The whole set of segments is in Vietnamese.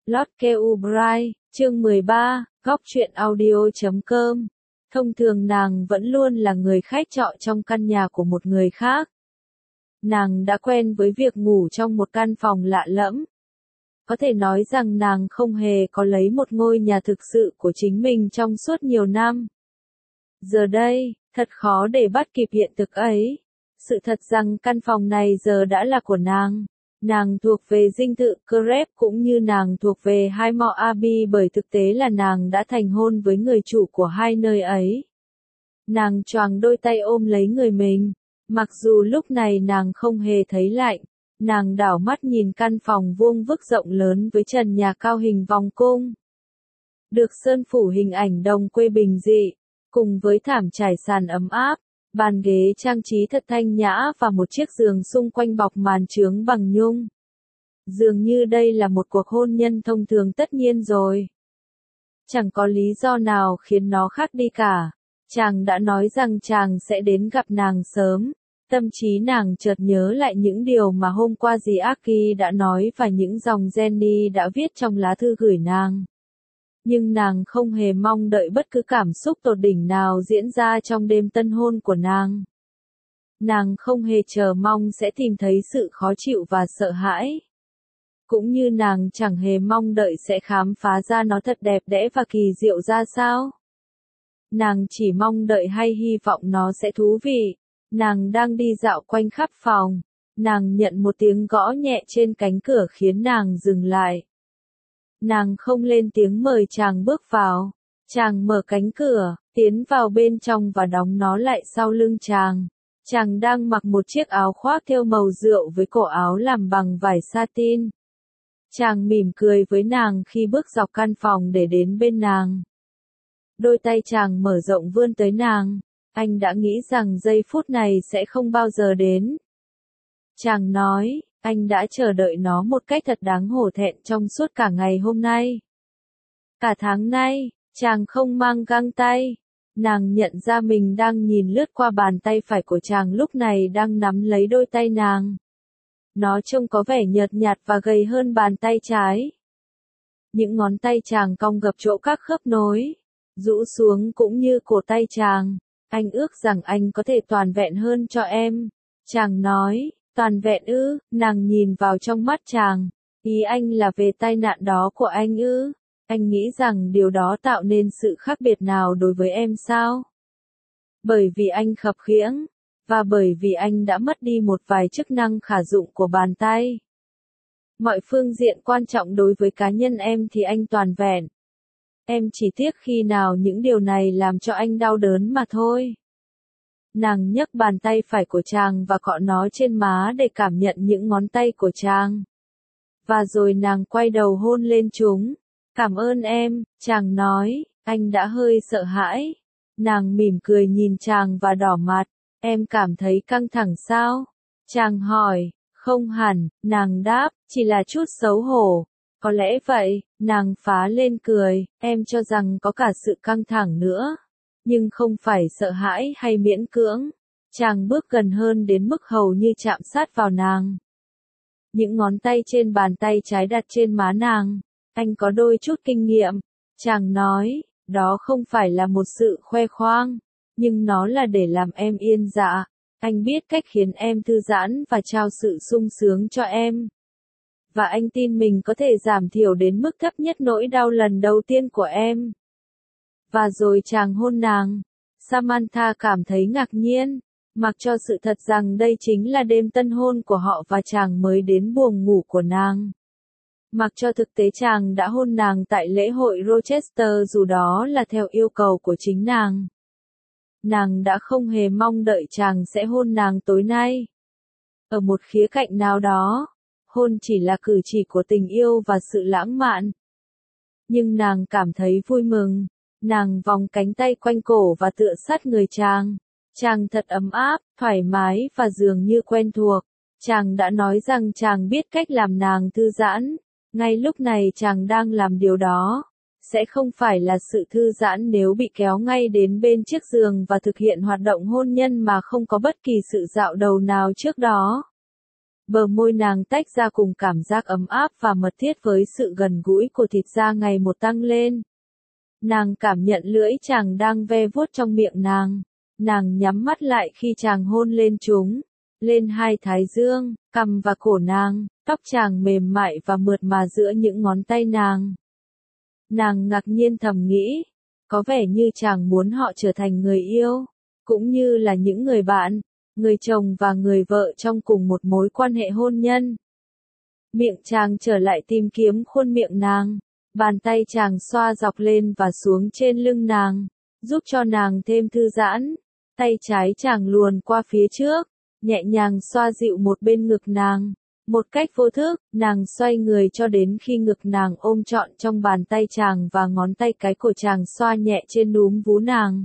Lotke Ubrai, chương 13, góc truyện audio.com. Thông thường nàng vẫn luôn là người khách trọ trong căn nhà của một người khác. Nàng đã quen với việc ngủ trong một căn phòng lạ lẫm. Có thể nói rằng nàng không hề có lấy một ngôi nhà thực sự của chính mình trong suốt nhiều năm. Giờ đây, thật khó để bắt kịp hiện thực ấy. Sự thật rằng căn phòng này giờ đã là của nàng. Nàng thuộc về dinh thự Krep cũng như nàng thuộc về Highmore Abbey, bởi thực tế là nàng đã thành hôn với người chủ của hai nơi ấy. Nàng choàng đôi tay ôm lấy người mình. Mặc dù lúc này nàng không hề thấy lạnh, nàng đảo mắt nhìn căn phòng vuông vức rộng lớn với trần nhà cao hình vòng cung. Được sơn phủ hình ảnh đồng quê bình dị, cùng với thảm trải sàn ấm áp, bàn ghế trang trí thật thanh nhã và một chiếc giường xung quanh bọc màn chướng bằng nhung. Dường như đây là một cuộc hôn nhân thông thường tất nhiên rồi. Chẳng có lý do nào khiến nó khác đi cả. Chàng đã nói rằng chàng sẽ đến gặp nàng sớm. Tâm trí nàng chợt nhớ lại những điều mà hôm qua dì Aki đã nói và những dòng Jenny đã viết trong lá thư gửi nàng. Nhưng nàng không hề mong đợi bất cứ cảm xúc tột đỉnh nào diễn ra trong đêm tân hôn của nàng. Nàng không hề chờ mong sẽ tìm thấy sự khó chịu và sợ hãi. Cũng như nàng chẳng hề mong đợi sẽ khám phá ra nó thật đẹp đẽ và kỳ diệu ra sao. Nàng chỉ mong đợi hay hy vọng nó sẽ thú vị. Nàng đang đi dạo quanh khắp phòng. Nàng nhận một tiếng gõ nhẹ trên cánh cửa khiến nàng dừng lại. Nàng không lên tiếng mời chàng bước vào. Chàng mở cánh cửa, tiến vào bên trong và đóng nó lại sau lưng chàng. Chàng đang mặc một chiếc áo khoác thêu màu rượu với cổ áo làm bằng vải satin. Chàng mỉm cười với nàng khi bước dọc căn phòng để đến bên nàng. Đôi tay chàng mở rộng vươn tới nàng. Anh đã nghĩ rằng giây phút này sẽ không bao giờ đến. Chàng nói, anh đã chờ đợi nó một cách thật đáng hổ thẹn trong suốt cả ngày hôm nay. Cả tháng nay, chàng không mang găng tay. Nàng nhận ra mình đang nhìn lướt qua bàn tay phải của chàng lúc này đang nắm lấy đôi tay nàng. Nó trông có vẻ nhợt nhạt và gầy hơn bàn tay trái. Những ngón tay chàng cong gập chỗ các khớp nối, rũ xuống cũng như cổ tay chàng. Anh ước rằng anh có thể toàn vẹn hơn cho em. Chàng nói, toàn vẹn ư? Nàng nhìn vào trong mắt chàng. Ý anh là về tai nạn đó của anh ư? Anh nghĩ rằng điều đó tạo nên sự khác biệt nào đối với em sao? Bởi vì anh khập khiễng, và bởi vì anh đã mất đi một vài chức năng khả dụng của bàn tay. Mọi phương diện quan trọng đối với cá nhân em thì anh toàn vẹn. Em chỉ tiếc khi nào những điều này làm cho anh đau đớn mà thôi. Nàng nhấc bàn tay phải của chàng và cọ nó trên má để cảm nhận những ngón tay của chàng. Và rồi nàng quay đầu hôn lên chúng. Cảm ơn em, chàng nói, anh đã hơi sợ hãi. Nàng mỉm cười nhìn chàng và đỏ mặt. Em cảm thấy căng thẳng sao? Chàng hỏi, không hẳn, nàng đáp, chỉ là chút xấu hổ. Có lẽ vậy, nàng phá lên cười, em cho rằng có cả sự căng thẳng nữa. Nhưng không phải sợ hãi hay miễn cưỡng. Chàng bước gần hơn đến mức hầu như chạm sát vào nàng. Những ngón tay trên bàn tay trái đặt trên má nàng. Anh có đôi chút kinh nghiệm. Chàng nói, đó không phải là một sự khoe khoang. Nhưng nó là để làm em yên dạ. Anh biết cách khiến em thư giãn và trao sự sung sướng cho em. Và anh tin mình có thể giảm thiểu đến mức thấp nhất nỗi đau lần đầu tiên của em. Và rồi chàng hôn nàng. Samantha cảm thấy ngạc nhiên, mặc cho sự thật rằng đây chính là đêm tân hôn của họ và chàng mới đến buồng ngủ của nàng. Mặc cho thực tế chàng đã hôn nàng tại lễ hội Rochester dù đó là theo yêu cầu của chính nàng. Nàng đã không hề mong đợi chàng sẽ hôn nàng tối nay. Ở một khía cạnh nào đó, hôn chỉ là cử chỉ của tình yêu và sự lãng mạn. Nhưng nàng cảm thấy vui mừng. Nàng vòng cánh tay quanh cổ và tựa sát người chàng. Chàng thật ấm áp, thoải mái và dường như quen thuộc. Chàng đã nói rằng chàng biết cách làm nàng thư giãn. Ngay lúc này chàng đang làm điều đó. Sẽ không phải là sự thư giãn nếu bị kéo ngay đến bên chiếc giường và thực hiện hoạt động hôn nhân mà không có bất kỳ sự dạo đầu nào trước đó. Bờ môi nàng tách ra cùng cảm giác ấm áp và mật thiết với sự gần gũi của thịt da ngày một tăng lên. Nàng cảm nhận lưỡi chàng đang ve vuốt trong miệng nàng. Nàng nhắm mắt lại khi chàng hôn lên chúng, lên hai thái dương, cằm và cổ nàng, tóc chàng mềm mại và mượt mà giữa những ngón tay nàng. Nàng ngạc nhiên thầm nghĩ, có vẻ như chàng muốn họ trở thành người yêu, cũng như là những người bạn, người chồng và người vợ trong cùng một mối quan hệ hôn nhân. Miệng chàng trở lại tìm kiếm khuôn miệng nàng, bàn tay chàng xoa dọc lên và xuống trên lưng nàng, giúp cho nàng thêm thư giãn. Tay trái chàng luồn qua phía trước, nhẹ nhàng xoa dịu một bên ngực nàng. Một cách vô thức, nàng xoay người cho đến khi ngực nàng ôm trọn trong bàn tay chàng và ngón tay cái của chàng xoa nhẹ trên núm vú nàng.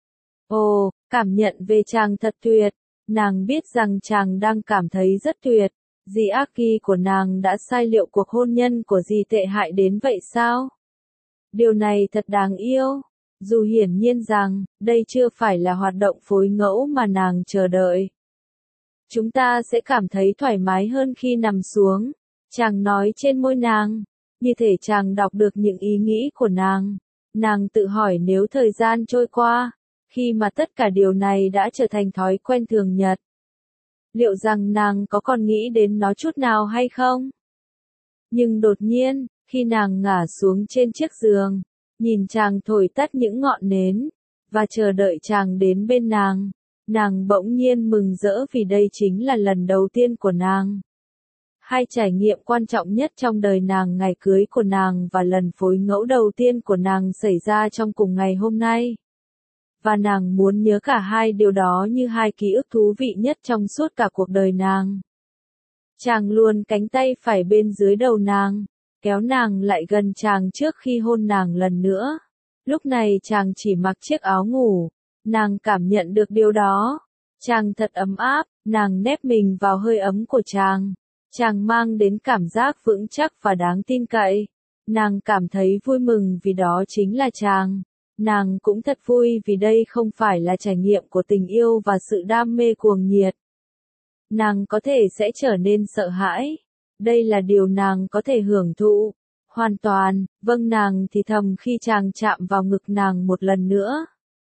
Ồ, cảm nhận về chàng thật tuyệt. Nàng biết rằng chàng đang cảm thấy rất tuyệt. Dì Aki của nàng đã sai liệu cuộc hôn nhân của dì tệ hại đến vậy sao? Điều này thật đáng yêu. Dù hiển nhiên rằng, đây chưa phải là hoạt động phối ngẫu mà nàng chờ đợi. Chúng ta sẽ cảm thấy thoải mái hơn khi nằm xuống. Chàng nói trên môi nàng. Như thể chàng đọc được những ý nghĩ của nàng. Nàng tự hỏi nếu thời gian trôi qua, khi mà tất cả điều này đã trở thành thói quen thường nhật, liệu rằng nàng có còn nghĩ đến nó chút nào hay không? Nhưng đột nhiên, khi nàng ngả xuống trên chiếc giường, nhìn chàng thổi tắt những ngọn nến, và chờ đợi chàng đến bên nàng, nàng bỗng nhiên mừng rỡ vì đây chính là lần đầu tiên của nàng. Hai trải nghiệm quan trọng nhất trong đời nàng, ngày cưới của nàng và lần phối ngẫu đầu tiên của nàng, xảy ra trong cùng ngày hôm nay. Và nàng muốn nhớ cả hai điều đó như hai ký ức thú vị nhất trong suốt cả cuộc đời nàng. Chàng luồn cánh tay phải bên dưới đầu nàng, kéo nàng lại gần chàng trước khi hôn nàng lần nữa. Lúc này chàng chỉ mặc chiếc áo ngủ, nàng cảm nhận được điều đó. Chàng thật ấm áp, nàng nép mình vào hơi ấm của chàng. Chàng mang đến cảm giác vững chắc và đáng tin cậy. Nàng cảm thấy vui mừng vì đó chính là chàng. Nàng cũng thật vui vì đây không phải là trải nghiệm của tình yêu và sự đam mê cuồng nhiệt. Nàng có thể sẽ trở nên sợ hãi. Đây là điều nàng có thể hưởng thụ. Hoàn toàn, vâng, nàng thì thầm khi chàng chạm vào ngực nàng một lần nữa.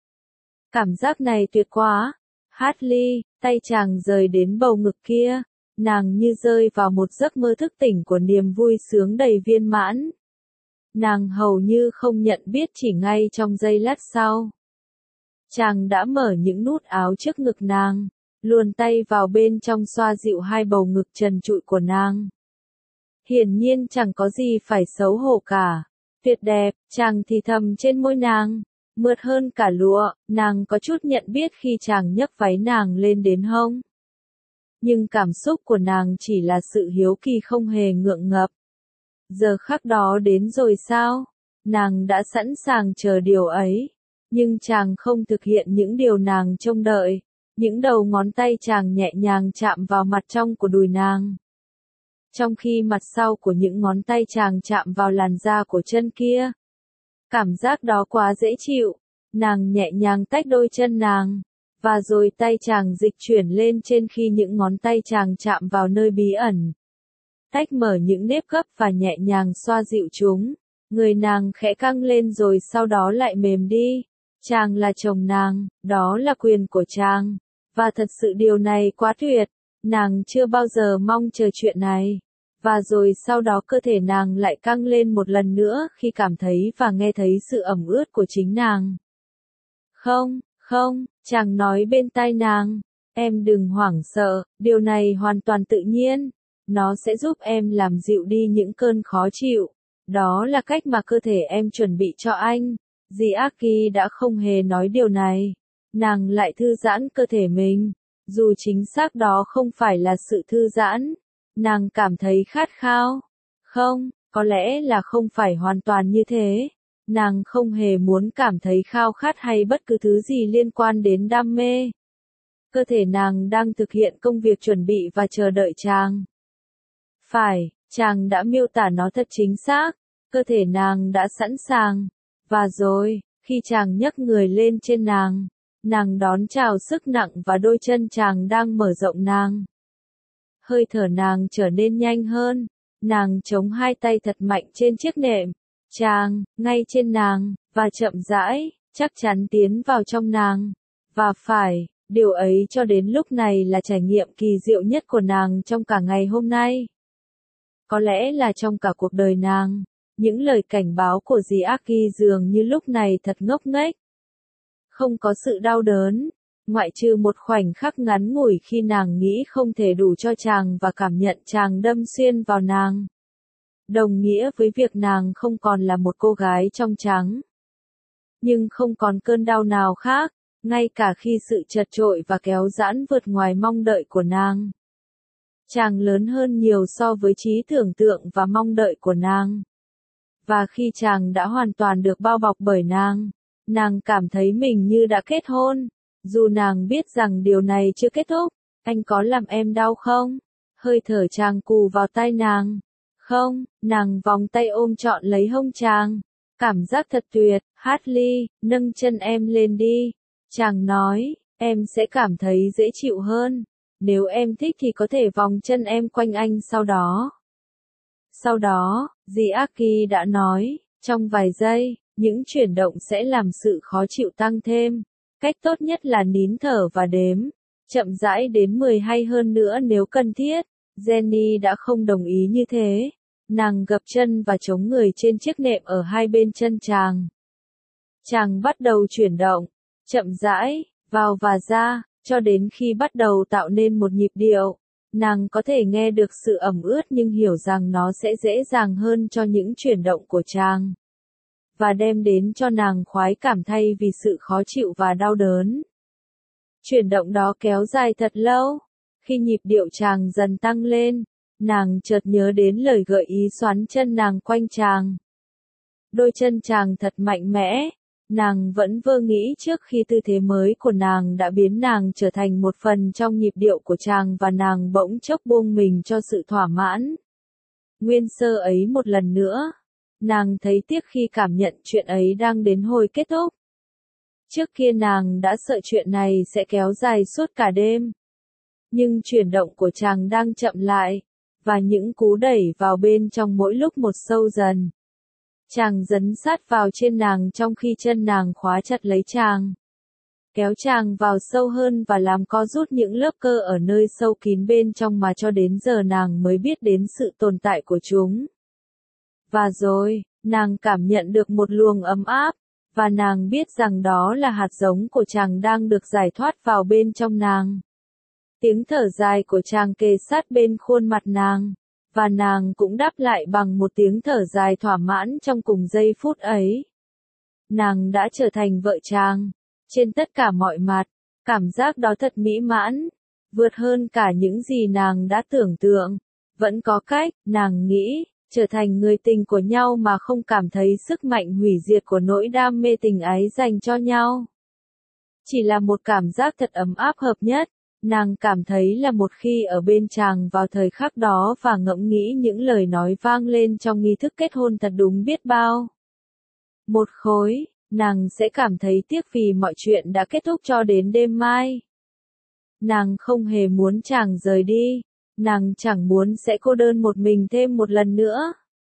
Cảm giác này tuyệt quá. Hartley, tay chàng rời đến bầu ngực kia. Nàng như rơi vào một giấc mơ thức tỉnh của niềm vui sướng đầy viên mãn. Nàng hầu như không nhận biết chỉ ngay trong giây lát sau. Chàng đã mở những nút áo trước ngực nàng, luồn tay vào bên trong xoa dịu hai bầu ngực trần trụi của nàng. Hiển nhiên chẳng có gì phải xấu hổ cả. Tuyệt đẹp, chàng thì thầm trên môi nàng, mượt hơn cả lụa. Nàng có chút nhận biết khi chàng nhấc váy nàng lên đến hông. Nhưng cảm xúc của nàng chỉ là sự hiếu kỳ không hề ngượng ngập. Giờ khắc đó đến rồi sao? Nàng đã sẵn sàng chờ điều ấy. Nhưng chàng không thực hiện những điều nàng trông đợi. Những đầu ngón tay chàng nhẹ nhàng chạm vào mặt trong của đùi nàng. Trong khi mặt sau của những ngón tay chàng chạm vào làn da của chân kia. Cảm giác đó quá dễ chịu. Nàng nhẹ nhàng tách đôi chân nàng. Và rồi tay chàng dịch chuyển lên trên khi những ngón tay chàng chạm vào nơi bí ẩn. Tách mở những nếp gấp và nhẹ nhàng xoa dịu chúng. Người nàng khẽ căng lên rồi sau đó lại mềm đi. Chàng là chồng nàng, đó là quyền của chàng. Và thật sự điều này quá tuyệt. Nàng chưa bao giờ mong chờ chuyện này. Và rồi sau đó cơ thể nàng lại căng lên một lần nữa khi cảm thấy và nghe thấy sự ẩm ướt của chính nàng. Không, không, chàng nói bên tai nàng. Em đừng hoảng sợ, điều này hoàn toàn tự nhiên. Nó sẽ giúp em làm dịu đi những cơn khó chịu. Đó là cách mà cơ thể em chuẩn bị cho anh. Dì Aki đã không hề nói điều này. Nàng lại thư giãn cơ thể mình. Dù chính xác đó không phải là sự thư giãn. Nàng cảm thấy khát khao. Không, có lẽ là không phải hoàn toàn như thế. Nàng không hề muốn cảm thấy khao khát hay bất cứ thứ gì liên quan đến đam mê. Cơ thể nàng đang thực hiện công việc chuẩn bị và chờ đợi chàng. Phải, chàng đã miêu tả nó thật chính xác. Cơ thể nàng đã sẵn sàng. Và rồi, khi chàng nhấc người lên trên nàng, nàng đón chào sức nặng và đôi chân chàng đang mở rộng nàng. Hơi thở nàng trở nên nhanh hơn, nàng chống hai tay thật mạnh trên chiếc nệm, chàng, ngay trên nàng, và chậm rãi, chắc chắn tiến vào trong nàng. Và phải, điều ấy cho đến lúc này là trải nghiệm kỳ diệu nhất của nàng trong cả ngày hôm nay. Có lẽ là trong cả cuộc đời nàng, những lời cảnh báo của dì Aki dường như lúc này thật ngốc nghếch. Không có sự đau đớn, ngoại trừ một khoảnh khắc ngắn ngủi khi nàng nghĩ không thể đủ cho chàng và cảm nhận chàng đâm xuyên vào nàng. Đồng nghĩa với việc nàng không còn là một cô gái trong trắng. Nhưng không còn cơn đau nào khác, ngay cả khi sự chật chội và kéo giãn vượt ngoài mong đợi của nàng. Chàng lớn hơn nhiều so với trí tưởng tượng và mong đợi của nàng. Và khi chàng đã hoàn toàn được bao bọc bởi nàng cảm thấy mình như đã kết hôn. Dù nàng biết rằng điều này chưa kết thúc, anh có làm em đau không? Hơi thở chàng cù vào tai nàng. Không, nàng vòng tay ôm trọn lấy hông chàng. Cảm giác thật tuyệt, Hartley, nâng chân em lên đi. Chàng nói, em sẽ cảm thấy dễ chịu hơn. Nếu em thích thì có thể vòng chân em quanh anh sau đó. Sau đó, dì Aki đã nói, trong vài giây, những chuyển động sẽ làm sự khó chịu tăng thêm. Cách tốt nhất là nín thở và đếm. Chậm rãi đến 10 hay hơn nữa nếu cần thiết. Jenny đã không đồng ý như thế. Nàng gập chân và chống người trên chiếc nệm ở hai bên chân chàng. Chàng bắt đầu chuyển động, chậm rãi, vào và ra, cho đến khi bắt đầu tạo nên một nhịp điệu. Nàng có thể nghe được sự ẩm ướt nhưng hiểu rằng nó sẽ dễ dàng hơn cho những chuyển động của chàng. Và đem đến cho nàng khoái cảm thay vì sự khó chịu và đau đớn. Chuyển động đó kéo dài thật lâu. Khi nhịp điệu chàng dần tăng lên, nàng chợt nhớ đến lời gợi ý xoắn chân nàng quanh chàng. Đôi chân chàng thật mạnh mẽ. Nàng vẫn vơ nghĩ trước khi tư thế mới của nàng đã biến nàng trở thành một phần trong nhịp điệu của chàng và nàng bỗng chốc buông mình cho sự thỏa mãn. Nguyên sơ ấy một lần nữa. Nàng thấy tiếc khi cảm nhận chuyện ấy đang đến hồi kết thúc. Trước kia nàng đã sợ chuyện này sẽ kéo dài suốt cả đêm. Nhưng chuyển động của chàng đang chậm lại, và những cú đẩy vào bên trong mỗi lúc một sâu dần. Chàng dấn sát vào trên nàng trong khi chân nàng khóa chặt lấy chàng. Kéo chàng vào sâu hơn và làm co rút những lớp cơ ở nơi sâu kín bên trong mà cho đến giờ nàng mới biết đến sự tồn tại của chúng. Và rồi, nàng cảm nhận được một luồng ấm áp, và nàng biết rằng đó là hạt giống của chàng đang được giải thoát vào bên trong nàng. Tiếng thở dài của chàng kề sát bên khuôn mặt nàng, và nàng cũng đáp lại bằng một tiếng thở dài thỏa mãn trong cùng giây phút ấy. Nàng đã trở thành vợ chàng, trên tất cả mọi mặt, cảm giác đó thật mỹ mãn, vượt hơn cả những gì nàng đã tưởng tượng. Vẫn có cách, nàng nghĩ, trở thành người tình của nhau mà không cảm thấy sức mạnh hủy diệt của nỗi đam mê tình ái dành cho nhau. Chỉ là một cảm giác thật ấm áp hợp nhất. Nàng cảm thấy là một khi ở bên chàng vào thời khắc đó và ngẫm nghĩ những lời nói vang lên trong nghi thức kết hôn thật đúng biết bao. Một khối, nàng sẽ cảm thấy tiếc vì mọi chuyện đã kết thúc cho đến đêm mai. Nàng không hề muốn chàng rời đi, nàng chẳng muốn sẽ cô đơn một mình thêm một lần nữa.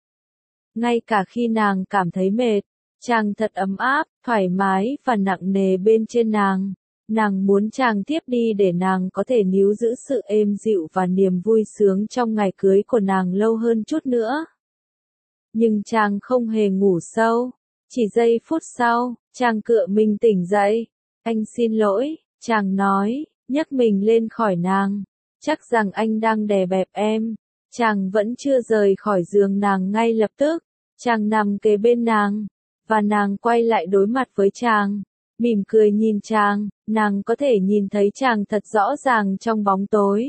Ngay cả khi nàng cảm thấy mệt, chàng thật ấm áp, thoải mái và nặng nề bên trên nàng. Nàng muốn chàng tiếp đi để nàng có thể níu giữ sự êm dịu và niềm vui sướng trong ngày cưới của nàng lâu hơn chút nữa. Nhưng chàng không hề ngủ sâu. Chỉ giây phút sau, chàng cựa mình tỉnh dậy. Anh xin lỗi, chàng nói, nhấc mình lên khỏi nàng. Chắc rằng anh đang đè bẹp em. Chàng vẫn chưa rời khỏi giường nàng ngay lập tức. Chàng nằm kế bên nàng, và nàng quay lại đối mặt với chàng. Mỉm cười nhìn chàng, nàng có thể nhìn thấy chàng thật rõ ràng trong bóng tối.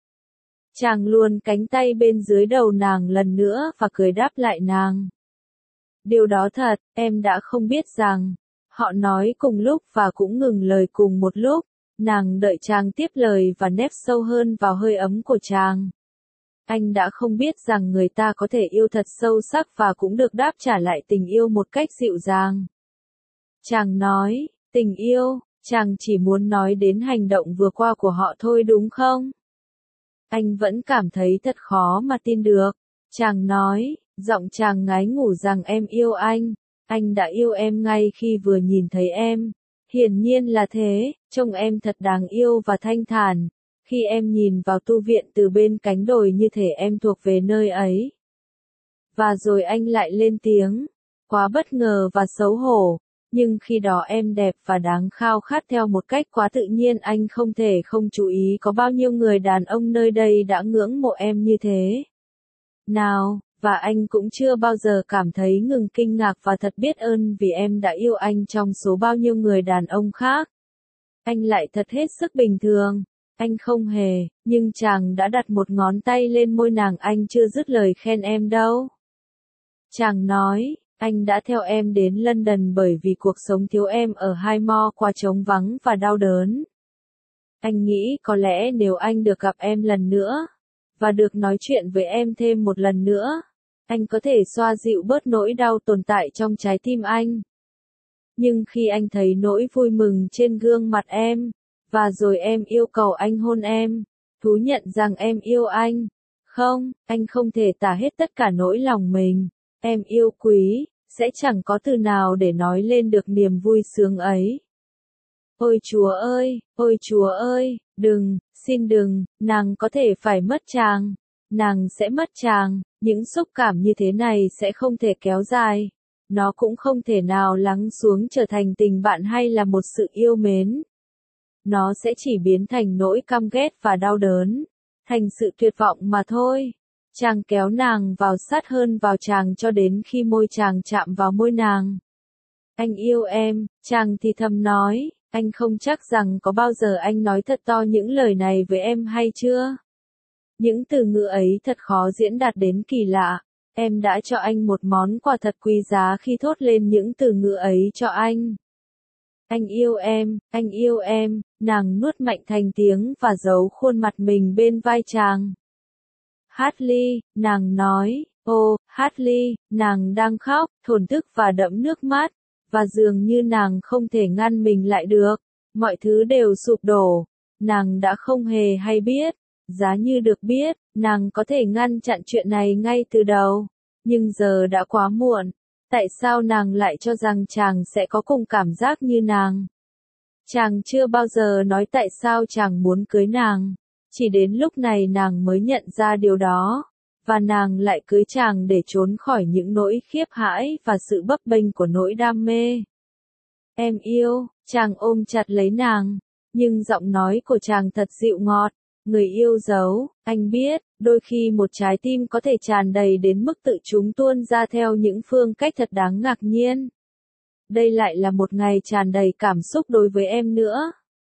Chàng luồn cánh tay bên dưới đầu nàng lần nữa và cười đáp lại nàng. Điều đó thật, em đã không biết rằng. Họ nói cùng lúc và cũng ngừng lời cùng một lúc. Nàng đợi chàng tiếp lời và nép sâu hơn vào hơi ấm của chàng. Anh đã không biết rằng người ta có thể yêu thật sâu sắc và cũng được đáp trả lại tình yêu một cách dịu dàng. Chàng nói, tình yêu, chàng chỉ muốn nói đến hành động vừa qua của họ thôi đúng không? Anh vẫn cảm thấy thật khó mà tin được. Chàng nói, giọng chàng ngái ngủ rằng em yêu anh. Anh đã yêu em ngay khi vừa nhìn thấy em. Hiển nhiên là thế, trông em thật đáng yêu và thanh thản. Khi em nhìn vào tu viện từ bên cánh đồi như thể em thuộc về nơi ấy. Và rồi anh lại lên tiếng, quá bất ngờ và xấu hổ. Nhưng khi đó em đẹp và đáng khao khát theo một cách quá tự nhiên, anh không thể không chú ý có bao nhiêu người đàn ông nơi đây đã ngưỡng mộ em như thế. Nào, và anh cũng chưa bao giờ cảm thấy ngừng kinh ngạc và thật biết ơn vì em đã yêu anh trong số bao nhiêu người đàn ông khác. Anh lại thật hết sức bình thường. Anh không hề, nhưng chàng đã đặt một ngón tay lên môi nàng, anh chưa dứt lời khen em đâu. Chàng nói, anh đã theo em đến London bởi vì cuộc sống thiếu em ở Highmore quá trống vắng và đau đớn. Anh nghĩ có lẽ nếu anh được gặp em lần nữa, và được nói chuyện với em thêm một lần nữa, anh có thể xoa dịu bớt nỗi đau tồn tại trong trái tim anh. Nhưng khi anh thấy nỗi vui mừng trên gương mặt em, và rồi em yêu cầu anh hôn em, thú nhận rằng em yêu anh. Không, anh không thể tả hết tất cả nỗi lòng mình. Em yêu quý, sẽ chẳng có từ nào để nói lên được niềm vui sướng ấy. Ôi Chúa ơi, đừng, xin đừng, nàng có thể phải mất chàng. Nàng sẽ mất chàng, những xúc cảm như thế này sẽ không thể kéo dài. Nó cũng không thể nào lắng xuống trở thành tình bạn hay là một sự yêu mến. Nó sẽ chỉ biến thành nỗi căm ghét và đau đớn, thành sự tuyệt vọng mà thôi. Chàng kéo nàng vào sát hơn vào chàng cho đến khi môi chàng chạm vào môi nàng. Anh yêu em, chàng thì thầm nói, anh không chắc rằng có bao giờ anh nói thật to những lời này với em hay chưa. Những từ ngữ ấy thật khó diễn đạt đến kỳ lạ. Em đã cho anh một món quà thật quý giá khi thốt lên những từ ngữ ấy cho anh. Anh yêu em, nàng nuốt mạnh thành tiếng và giấu khuôn mặt mình bên vai chàng. Hartley, nàng nói, Hartley, nàng đang khóc, thổn thức và đẫm nước mắt, và dường như nàng không thể ngăn mình lại được, mọi thứ đều sụp đổ, nàng đã không hề hay biết, giá như được biết, nàng có thể ngăn chặn chuyện này ngay từ đầu, nhưng giờ đã quá muộn, tại sao nàng lại cho rằng chàng sẽ có cùng cảm giác như nàng? Chàng chưa bao giờ nói tại sao chàng muốn cưới nàng. Chỉ đến lúc này nàng mới nhận ra điều đó, và nàng lại cưới chàng để trốn khỏi những nỗi khiếp hãi và sự bấp bênh của nỗi đam mê. Em yêu, chàng ôm chặt lấy nàng, nhưng giọng nói của chàng thật dịu ngọt. Người yêu dấu, anh biết, đôi khi một trái tim có thể tràn đầy đến mức tự chúng tuôn ra theo những phương cách thật đáng ngạc nhiên. Đây lại là một ngày tràn đầy cảm xúc đối với em nữa.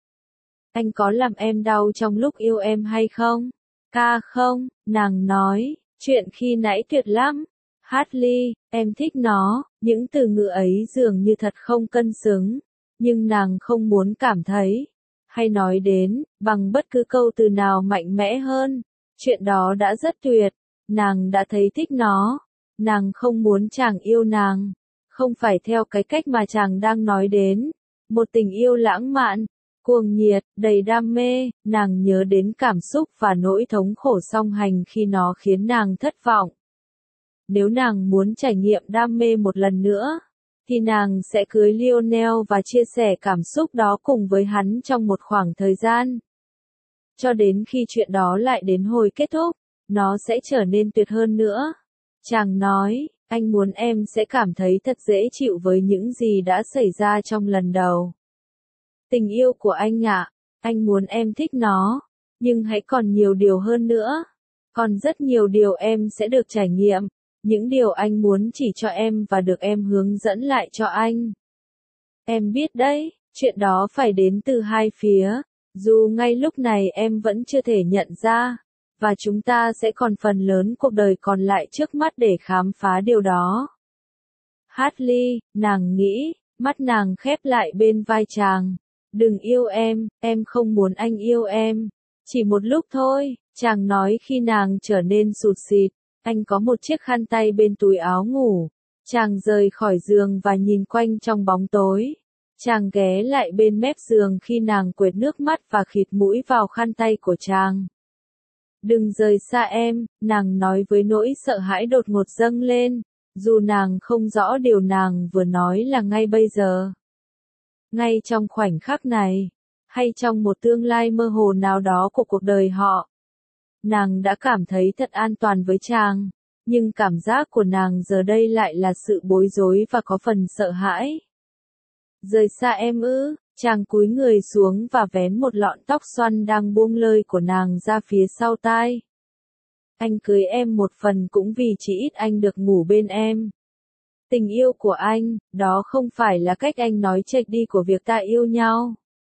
Anh có làm em đau trong lúc yêu em hay không? Không, nàng nói, chuyện khi nãy tuyệt lắm. Hartley, em thích nó, những từ ngữ ấy dường như thật không cân xứng, nhưng nàng không muốn cảm thấy, hay nói đến, bằng bất cứ câu từ nào mạnh mẽ hơn. Chuyện đó đã rất tuyệt, nàng đã thấy thích nó, nàng không muốn chàng yêu nàng, không phải theo cái cách mà chàng đang nói đến, một tình yêu lãng mạn, cuồng nhiệt, đầy đam mê, nàng nhớ đến cảm xúc và nỗi thống khổ song hành khi nó khiến nàng thất vọng. Nếu nàng muốn trải nghiệm đam mê một lần nữa, thì nàng sẽ cưới Lionel và chia sẻ cảm xúc đó cùng với hắn trong một khoảng thời gian. Cho đến khi chuyện đó lại đến hồi kết thúc, nó sẽ trở nên tuyệt hơn nữa. Chàng nói, anh muốn em sẽ cảm thấy thật dễ chịu với những gì đã xảy ra trong lần đầu. Tình yêu của anh ạ, anh muốn em thích nó, nhưng hãy còn nhiều điều hơn nữa. Còn rất nhiều điều em sẽ được trải nghiệm, những điều anh muốn chỉ cho em và được em hướng dẫn lại cho anh. Em biết đấy, chuyện đó phải đến từ hai phía, dù ngay lúc này em vẫn chưa thể nhận ra, và chúng ta sẽ còn phần lớn cuộc đời còn lại trước mắt để khám phá điều đó. Hartley, nàng nghĩ, mắt nàng khép lại bên vai chàng. Đừng yêu em không muốn anh yêu em. Chỉ một lúc thôi, chàng nói khi nàng trở nên sụt sịt. Anh có một chiếc khăn tay bên túi áo ngủ. Chàng rời khỏi giường và nhìn quanh trong bóng tối. Chàng ghé lại bên mép giường khi nàng quệt nước mắt và khịt mũi vào khăn tay của chàng. Đừng rời xa em, nàng nói với nỗi sợ hãi đột ngột dâng lên, dù nàng không rõ điều nàng vừa nói là ngay bây giờ. Ngay trong khoảnh khắc này, hay trong một tương lai mơ hồ nào đó của cuộc đời họ. Nàng đã cảm thấy thật an toàn với chàng, nhưng cảm giác của nàng giờ đây lại là sự bối rối và có phần sợ hãi. Rời xa em ư? Chàng cúi người xuống và vén một lọn tóc xoăn đang buông lơi của nàng ra phía sau tai. Anh cưới em một phần cũng vì chỉ ít anh được ngủ bên em. Tình yêu của anh, đó không phải là cách anh nói chệch đi của việc ta yêu nhau.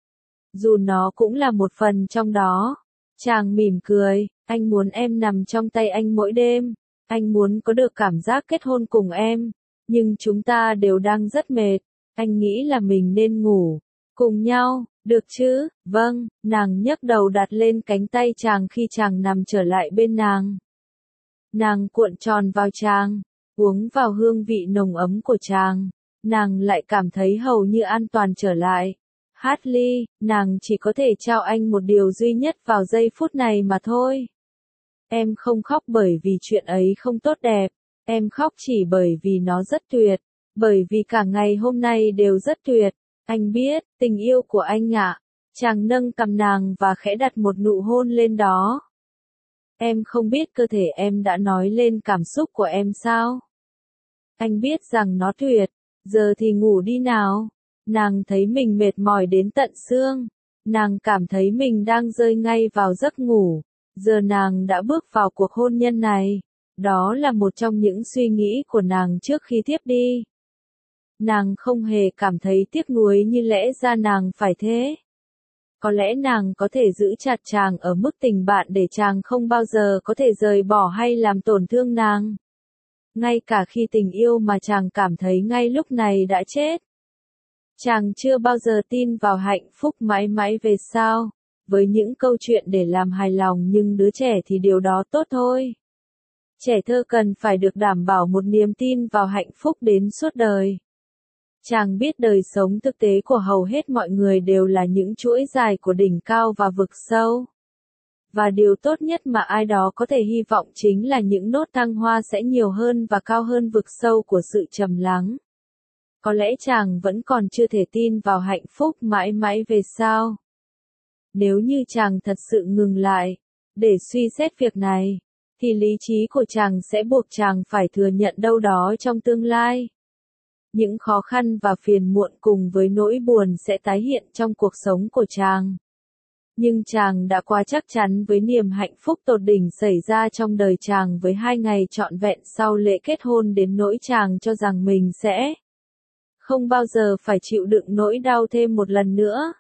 Dù nó cũng là một phần trong đó. Chàng mỉm cười, anh muốn em nằm trong tay anh mỗi đêm. Anh muốn có được cảm giác kết hôn cùng em. Nhưng chúng ta đều đang rất mệt. Anh nghĩ là mình nên ngủ cùng nhau, được chứ? Vâng, nàng nhấc đầu đặt lên cánh tay chàng khi chàng nằm trở lại bên nàng. Nàng cuộn tròn vào chàng, uống vào hương vị nồng ấm của chàng. Nàng lại cảm thấy hầu như an toàn trở lại. Hartley, nàng chỉ có thể trao anh một điều duy nhất vào giây phút này mà thôi. Em không khóc bởi vì chuyện ấy không tốt đẹp. Em khóc chỉ bởi vì nó rất tuyệt. Bởi vì cả ngày hôm nay đều rất tuyệt. Anh biết, tình yêu của anh ạ. Chàng nâng cằm nàng và khẽ đặt một nụ hôn lên đó. Em không biết cơ thể em đã nói lên cảm xúc của em sao? Anh biết rằng nó tuyệt. Giờ thì ngủ đi nào. Nàng thấy mình mệt mỏi đến tận xương. Nàng cảm thấy mình đang rơi ngay vào giấc ngủ. Giờ nàng đã bước vào cuộc hôn nhân này. Đó là một trong những suy nghĩ của nàng trước khi thiếp đi. Nàng không hề cảm thấy tiếc nuối như lẽ ra nàng phải thế. Có lẽ nàng có thể giữ chặt chàng ở mức tình bạn để chàng không bao giờ có thể rời bỏ hay làm tổn thương nàng. Ngay cả khi tình yêu mà chàng cảm thấy ngay lúc này đã chết. Chàng chưa bao giờ tin vào hạnh phúc mãi mãi về sau. Với những câu chuyện để làm hài lòng nhưng đứa trẻ thì điều đó tốt thôi. Trẻ thơ cần phải được đảm bảo một niềm tin vào hạnh phúc đến suốt đời. Chàng biết đời sống thực tế của hầu hết mọi người đều là những chuỗi dài của đỉnh cao và vực sâu. Và điều tốt nhất mà ai đó có thể hy vọng chính là những nốt thăng hoa sẽ nhiều hơn và cao hơn vực sâu của sự trầm lắng. Có lẽ chàng vẫn còn chưa thể tin vào hạnh phúc mãi mãi về sau. Nếu như chàng thật sự ngừng lại, để suy xét việc này, thì lý trí của chàng sẽ buộc chàng phải thừa nhận đâu đó trong tương lai. Những khó khăn và phiền muộn cùng với nỗi buồn sẽ tái hiện trong cuộc sống của chàng. Nhưng chàng đã quá chắc chắn với niềm hạnh phúc tột đỉnh xảy ra trong đời chàng với 2 ngày trọn vẹn sau lễ kết hôn đến nỗi chàng cho rằng mình sẽ không bao giờ phải chịu đựng nỗi đau thêm một lần nữa.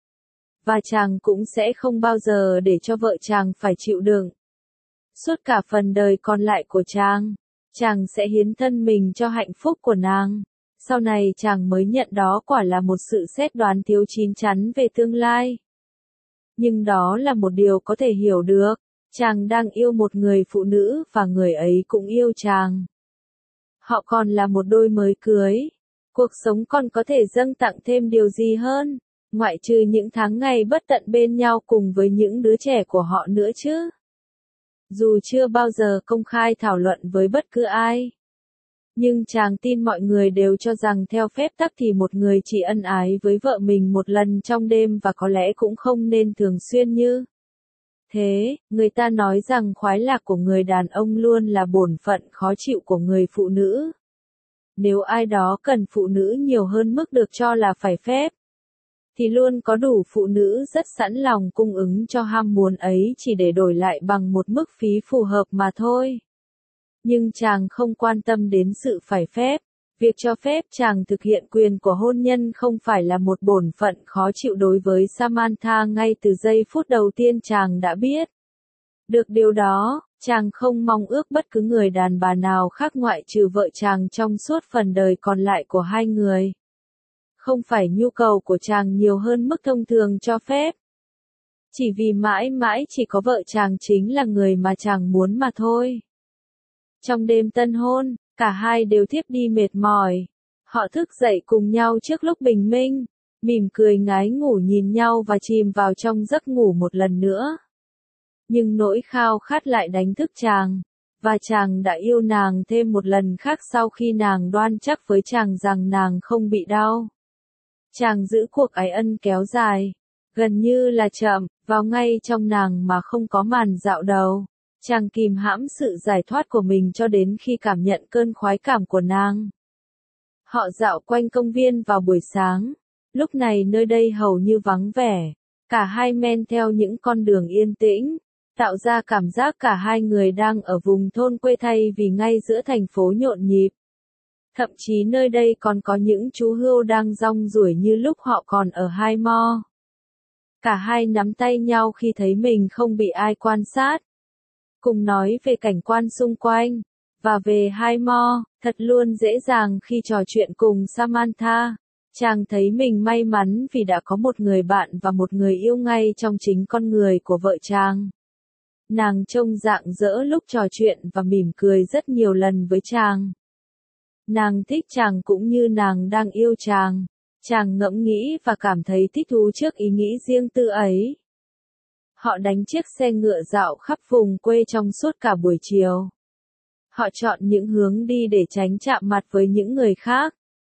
Và chàng cũng sẽ không bao giờ để cho vợ chàng phải chịu đựng. Suốt cả phần đời còn lại của chàng sẽ hiến thân mình cho hạnh phúc của nàng. Sau này chàng mới nhận đó quả là một sự xét đoán thiếu chín chắn về tương lai. Nhưng đó là một điều có thể hiểu được. Chàng đang yêu một người phụ nữ và người ấy cũng yêu chàng. Họ còn là một đôi mới cưới. Cuộc sống còn có thể dâng tặng thêm điều gì hơn, ngoại trừ những tháng ngày bất tận bên nhau cùng với những đứa trẻ của họ nữa chứ. Dù chưa bao giờ công khai thảo luận với bất cứ ai. Nhưng chàng tin mọi người đều cho rằng theo phép tắc thì một người chỉ ân ái với vợ mình một lần trong đêm và có lẽ cũng không nên thường xuyên như thế. Người ta nói rằng khoái lạc của người đàn ông luôn là bổn phận khó chịu của người phụ nữ. Nếu ai đó cần phụ nữ nhiều hơn mức được cho là phải phép, thì luôn có đủ phụ nữ rất sẵn lòng cung ứng cho ham muốn ấy chỉ để đổi lại bằng một mức phí phù hợp mà thôi. Nhưng chàng không quan tâm đến sự phải phép. Việc cho phép chàng thực hiện quyền của hôn nhân không phải là một bổn phận khó chịu đối với Samantha ngay từ giây phút đầu tiên chàng đã biết. Được điều đó, chàng không mong ước bất cứ người đàn bà nào khác ngoại trừ vợ chàng trong suốt phần đời còn lại của hai người. Không phải nhu cầu của chàng nhiều hơn mức thông thường cho phép. Chỉ vì mãi mãi chỉ có vợ chàng chính là người mà chàng muốn mà thôi. Trong đêm tân hôn, cả hai đều thiếp đi mệt mỏi. Họ thức dậy cùng nhau trước lúc bình minh, mỉm cười ngái ngủ nhìn nhau và chìm vào trong giấc ngủ một lần nữa. Nhưng nỗi khao khát lại đánh thức chàng, và chàng đã yêu nàng thêm một lần khác sau khi nàng đoan chắc với chàng rằng nàng không bị đau. Chàng giữ cuộc ái ân kéo dài, gần như là chậm, vào ngay trong nàng mà không có màn dạo đầu. Chàng kìm hãm sự giải thoát của mình cho đến khi cảm nhận cơn khoái cảm của nàng. Họ dạo quanh công viên vào buổi sáng. Lúc này nơi đây hầu như vắng vẻ. Cả hai men theo những con đường yên tĩnh, tạo ra cảm giác cả hai người đang ở vùng thôn quê thay vì ngay giữa thành phố nhộn nhịp. Thậm chí nơi đây còn có những chú hươu đang rong ruổi như lúc họ còn ở Highmore. Cả hai nắm tay nhau khi thấy mình không bị ai quan sát. Cùng nói về cảnh quan xung quanh, và về Highmore, thật luôn dễ dàng khi trò chuyện cùng Samantha. Chàng thấy mình may mắn vì đã có một người bạn và một người yêu ngay trong chính con người của vợ chàng. Nàng trông rạng rỡ lúc trò chuyện và mỉm cười rất nhiều lần với chàng. Nàng thích chàng cũng như nàng đang yêu chàng. Chàng ngẫm nghĩ và cảm thấy thích thú trước ý nghĩ riêng tư ấy. Họ đánh chiếc xe ngựa dạo khắp vùng quê trong suốt cả buổi chiều. Họ chọn những hướng đi để tránh chạm mặt với những người khác.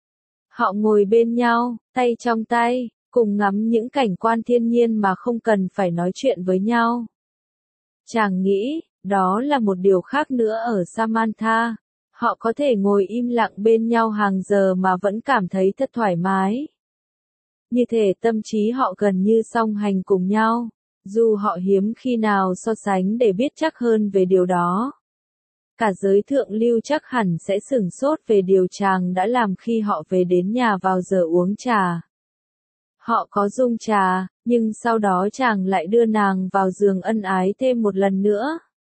Họ ngồi bên nhau, tay trong tay, cùng ngắm những cảnh quan thiên nhiên mà không cần phải nói chuyện với nhau. Chàng nghĩ, đó là một điều khác nữa ở Samantha. Họ có thể ngồi im lặng bên nhau hàng giờ mà vẫn cảm thấy thật thoải mái. Như thể tâm trí họ gần như song hành cùng nhau, dù họ hiếm khi nào so sánh để biết chắc hơn về điều đó. Cả giới thượng lưu chắc hẳn sẽ sửng sốt về điều chàng đã làm khi họ về đến nhà vào giờ uống trà. Họ có dung trà, nhưng sau đó chàng lại đưa nàng vào giường ân ái thêm một lần nữa.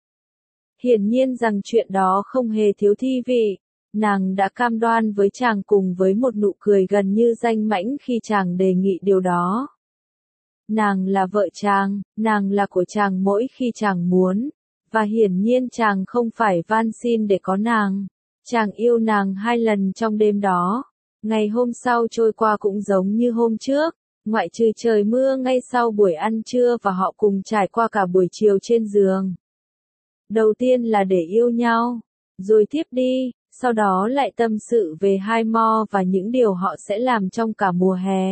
Hiển nhiên rằng chuyện đó không hề thiếu thi vị. Nàng đã cam đoan với chàng cùng với một nụ cười gần như danh mãnh khi chàng đề nghị điều đó. Nàng là vợ chàng, nàng là của chàng mỗi khi chàng muốn. Và hiển nhiên chàng không phải van xin để có nàng. Chàng yêu nàng 2 lần trong đêm đó. Ngày hôm sau trôi qua cũng giống như hôm trước, ngoại trừ trời mưa ngay sau buổi ăn trưa và họ cùng trải qua cả buổi chiều trên giường. Đầu tiên là để yêu nhau, rồi tiếp đi, sau đó lại tâm sự về Highmore và những điều họ sẽ làm trong cả mùa hè.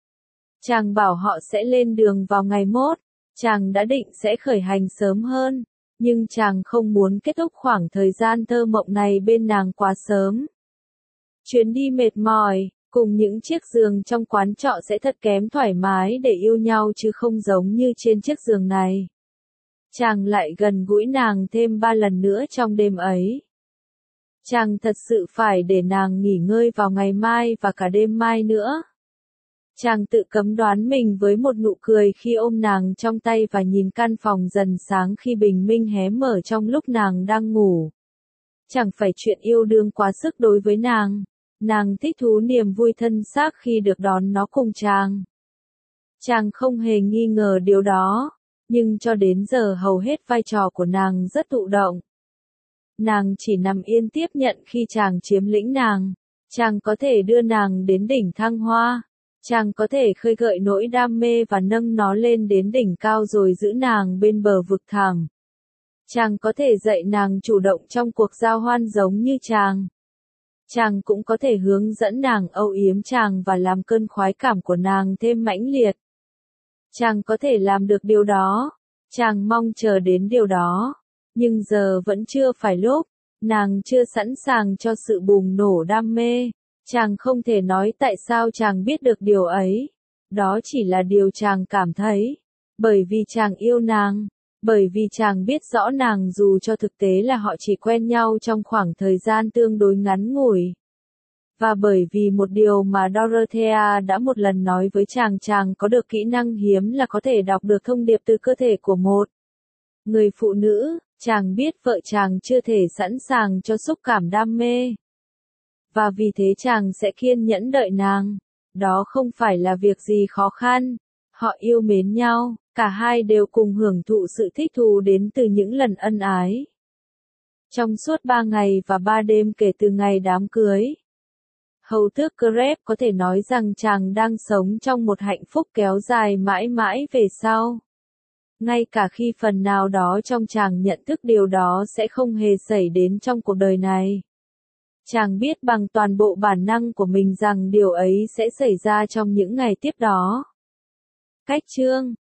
Chàng bảo họ sẽ lên đường vào ngày mốt, chàng đã định sẽ khởi hành sớm hơn, nhưng chàng không muốn kết thúc khoảng thời gian thơ mộng này bên nàng quá sớm. Chuyến đi mệt mỏi, cùng những chiếc giường trong quán trọ sẽ thật kém thoải mái để yêu nhau chứ không giống như trên chiếc giường này. Chàng lại gần gũi nàng thêm 3 lần nữa trong đêm ấy. Chàng thật sự phải để nàng nghỉ ngơi vào ngày mai và cả đêm mai nữa. Chàng tự cấm đoán mình với một nụ cười khi ôm nàng trong tay và nhìn căn phòng dần sáng khi bình minh hé mở trong lúc nàng đang ngủ. Chẳng phải chuyện yêu đương quá sức đối với nàng. Nàng thích thú niềm vui thân xác khi được đón nó cùng chàng. Chàng không hề nghi ngờ điều đó, nhưng cho đến giờ hầu hết vai trò của nàng rất thụ động. Nàng chỉ nằm yên tiếp nhận khi chàng chiếm lĩnh nàng. Chàng có thể đưa nàng đến đỉnh thăng hoa. Chàng có thể khơi gợi nỗi đam mê và nâng nó lên đến đỉnh cao rồi giữ nàng bên bờ vực thẳm. Chàng có thể dạy nàng chủ động trong cuộc giao hoan giống như chàng. Chàng cũng có thể hướng dẫn nàng âu yếm chàng và làm cơn khoái cảm của nàng thêm mãnh liệt. Chàng có thể làm được điều đó. Chàng mong chờ đến điều đó. Nhưng giờ vẫn chưa phải lúc. Nàng chưa sẵn sàng cho sự bùng nổ đam mê. Chàng không thể nói tại sao chàng biết được điều ấy. Đó chỉ là điều chàng cảm thấy. Bởi vì chàng yêu nàng. Bởi vì chàng biết rõ nàng dù cho thực tế là họ chỉ quen nhau trong khoảng thời gian tương đối ngắn ngủi. Và bởi vì một điều mà Dorothea đã một lần nói với chàng có được kỹ năng hiếm là có thể đọc được thông điệp từ cơ thể của một người phụ nữ. Chàng biết vợ chàng chưa thể sẵn sàng cho xúc cảm đam mê. Và vì thế chàng sẽ kiên nhẫn đợi nàng. Đó không phải là việc gì khó khăn. Họ yêu mến nhau, cả hai đều cùng hưởng thụ sự thích thú đến từ những lần ân ái. Trong suốt 3 ngày và 3 đêm kể từ ngày đám cưới, hầu tước Crep có thể nói rằng chàng đang sống trong một hạnh phúc kéo dài mãi mãi về sau. ngay cả khi phần nào đó trong chàng nhận thức điều đó sẽ không hề xảy đến trong cuộc đời này. Chàng biết bằng toàn bộ bản năng của mình rằng điều ấy sẽ xảy ra trong những ngày tiếp đó. Cách chương